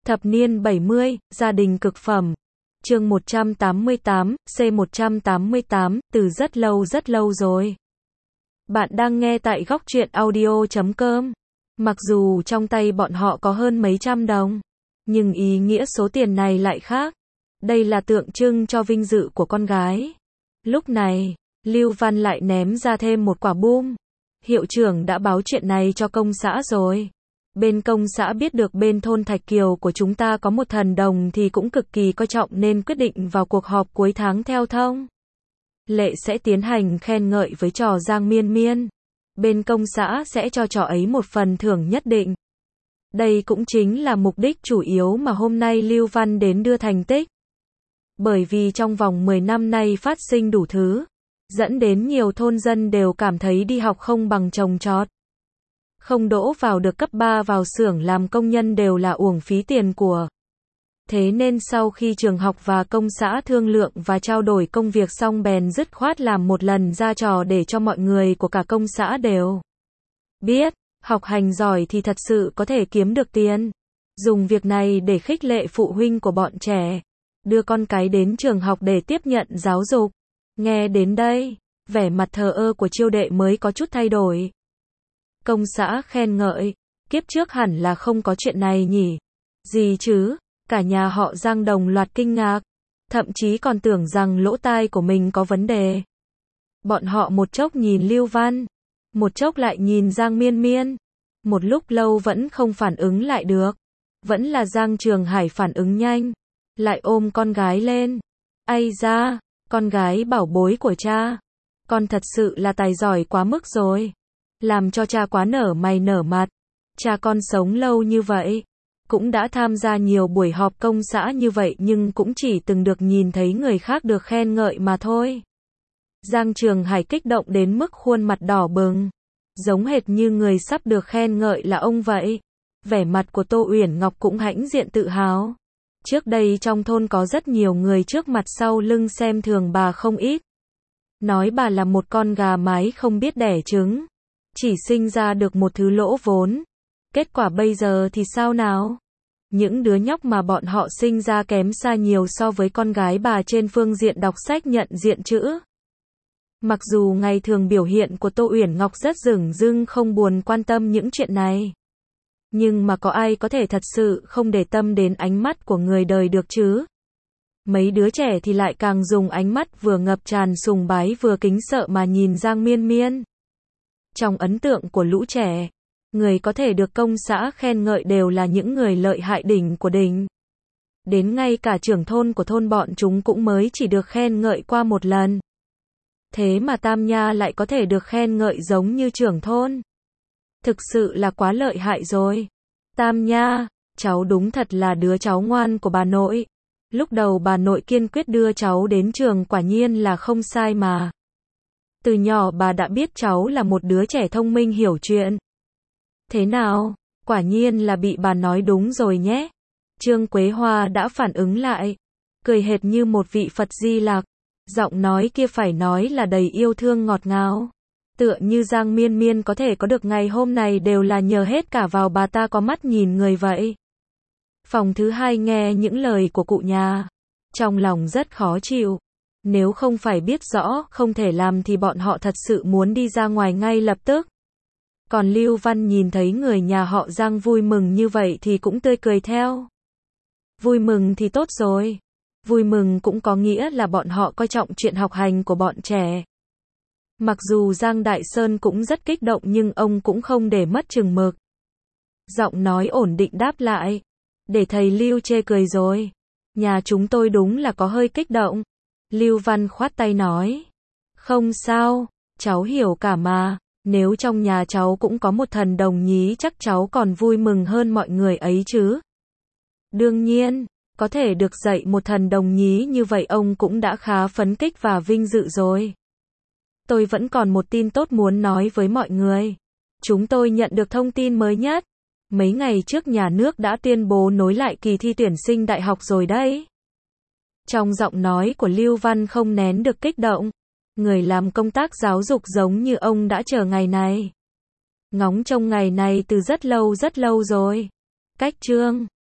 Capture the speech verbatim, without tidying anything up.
Thập niên bảy mươi, gia đình cực phẩm. Chương một trăm tám mươi tám, C một trăm tám mươi tám, từ rất lâu rất lâu rồi. Bạn đang nghe tại góc truyện audio chấm com. Mặc dù trong tay bọn họ có hơn mấy trăm đồng, nhưng ý nghĩa số tiền này lại khác. Đây là tượng trưng cho vinh dự của con gái. Lúc này, Lưu Văn lại ném ra thêm một quả bom. Hiệu trưởng đã báo chuyện này cho công xã rồi. Bên công xã biết được bên thôn Thạch Kiều của chúng ta có một thần đồng thì cũng cực kỳ coi trọng nên quyết định vào cuộc họp cuối tháng theo thông lệ sẽ tiến hành khen ngợi với trò Giang Miên Miên. Bên công xã sẽ cho trò ấy một phần thưởng nhất định. Đây cũng chính là mục đích chủ yếu mà hôm nay Lưu Văn đến đưa thành tích. Bởi vì trong vòng mười năm nay phát sinh đủ thứ, dẫn đến nhiều thôn dân đều cảm thấy đi học không bằng trồng trọt. Không đỗ vào được cấp ba vào xưởng làm công nhân đều là uổng phí tiền của. Thế nên sau khi trường học và công xã thương lượng và trao đổi công việc xong bèn dứt khoát làm một lần ra trò để cho mọi người của cả công xã đều biết, học hành giỏi thì thật sự có thể kiếm được tiền. Dùng việc này để khích lệ phụ huynh của bọn trẻ, đưa con cái đến trường học để tiếp nhận giáo dục. Nghe đến đây, vẻ mặt thờ ơ của Chiêu đệ mới có chút thay đổi. Công xã khen ngợi, kiếp trước hẳn là không có chuyện này nhỉ? Gì chứ? Cả nhà họ Giang đồng loạt kinh ngạc, thậm chí còn tưởng rằng lỗ tai của mình có vấn đề. Bọn họ một chốc nhìn Lưu Văn, một chốc lại nhìn Giang Miên Miên, một lúc lâu vẫn không phản ứng lại được. Vẫn là Giang Trường Hải phản ứng nhanh, lại ôm con gái lên. Ây da, con gái bảo bối của cha, con thật sự là tài giỏi quá mức rồi. Làm cho cha quá nở mày nở mặt. Cha con sống lâu như vậy, cũng đã tham gia nhiều buổi họp công xã như vậy nhưng cũng chỉ từng được nhìn thấy người khác được khen ngợi mà thôi. Giang Trường Hải kích động đến mức khuôn mặt đỏ bừng, giống hệt như người sắp được khen ngợi là ông vậy. Vẻ mặt của Tô Uyển Ngọc cũng hãnh diện tự hào. Trước đây trong thôn có rất nhiều người trước mặt sau lưng xem thường bà không ít. Nói bà là một con gà mái không biết đẻ trứng, chỉ sinh ra được một thứ lỗ vốn. Kết quả bây giờ thì sao nào? Những đứa nhóc mà bọn họ sinh ra kém xa nhiều so với con gái bà trên phương diện đọc sách nhận diện chữ. Mặc dù ngày thường biểu hiện của Tô Uyển Ngọc rất dửng dưng không buồn quan tâm những chuyện này, nhưng mà có ai có thể thật sự không để tâm đến ánh mắt của người đời được chứ? Mấy đứa trẻ thì lại càng dùng ánh mắt vừa ngập tràn sùng bái vừa kính sợ mà nhìn Giang Miên Miên. Trong ấn tượng của lũ trẻ, người có thể được công xã khen ngợi đều là những người lợi hại đỉnh của đỉnh. Đến ngay cả trưởng thôn của thôn bọn chúng cũng mới chỉ được khen ngợi qua một lần. Thế mà Tam Nha lại có thể được khen ngợi giống như trưởng thôn. Thực sự là quá lợi hại rồi. Tam Nha, cháu đúng thật là đứa cháu ngoan của bà nội. Lúc đầu bà nội kiên quyết đưa cháu đến trường quả nhiên là không sai mà. Từ nhỏ bà đã biết cháu là một đứa trẻ thông minh hiểu chuyện. Thế nào, quả nhiên là bị bà nói đúng rồi nhé. Trương Quế Hoa đã phản ứng lại, cười hệt như một vị Phật Di Lặc. Giọng nói kia phải nói là đầy yêu thương ngọt ngào. Tựa như Giang Miên Miên có thể có được ngày hôm này đều là nhờ hết cả vào bà ta có mắt nhìn người vậy. Phòng thứ hai nghe những lời của cụ nhà, trong lòng rất khó chịu. Nếu không phải biết rõ không thể làm thì bọn họ thật sự muốn đi ra ngoài ngay lập tức. Còn Lưu Văn nhìn thấy người nhà họ Giang vui mừng như vậy thì cũng tươi cười theo. Vui mừng thì tốt rồi. Vui mừng cũng có nghĩa là bọn họ coi trọng chuyện học hành của bọn trẻ. Mặc dù Giang Đại Sơn cũng rất kích động nhưng ông cũng không để mất chừng mực. Giọng nói ổn định đáp lại. Để thầy Lưu chê cười rồi. Nhà chúng tôi đúng là có hơi kích động. Lưu Văn khoát tay nói. Không sao, cháu hiểu cả mà. Nếu trong nhà cháu cũng có một thần đồng nhí chắc cháu còn vui mừng hơn mọi người ấy chứ. Đương nhiên, có thể được dạy một thần đồng nhí như vậy ông cũng đã khá phấn khích và vinh dự rồi. Tôi vẫn còn một tin tốt muốn nói với mọi người. Chúng tôi nhận được thông tin mới nhất. Mấy ngày trước nhà nước đã tuyên bố nối lại kỳ thi tuyển sinh đại học rồi đấy. Trong giọng nói của Lưu Văn không nén được kích động. Người làm công tác giáo dục giống như ông đã chờ ngày này. Ngóng trông ngày này từ rất lâu rất lâu rồi. Cách chương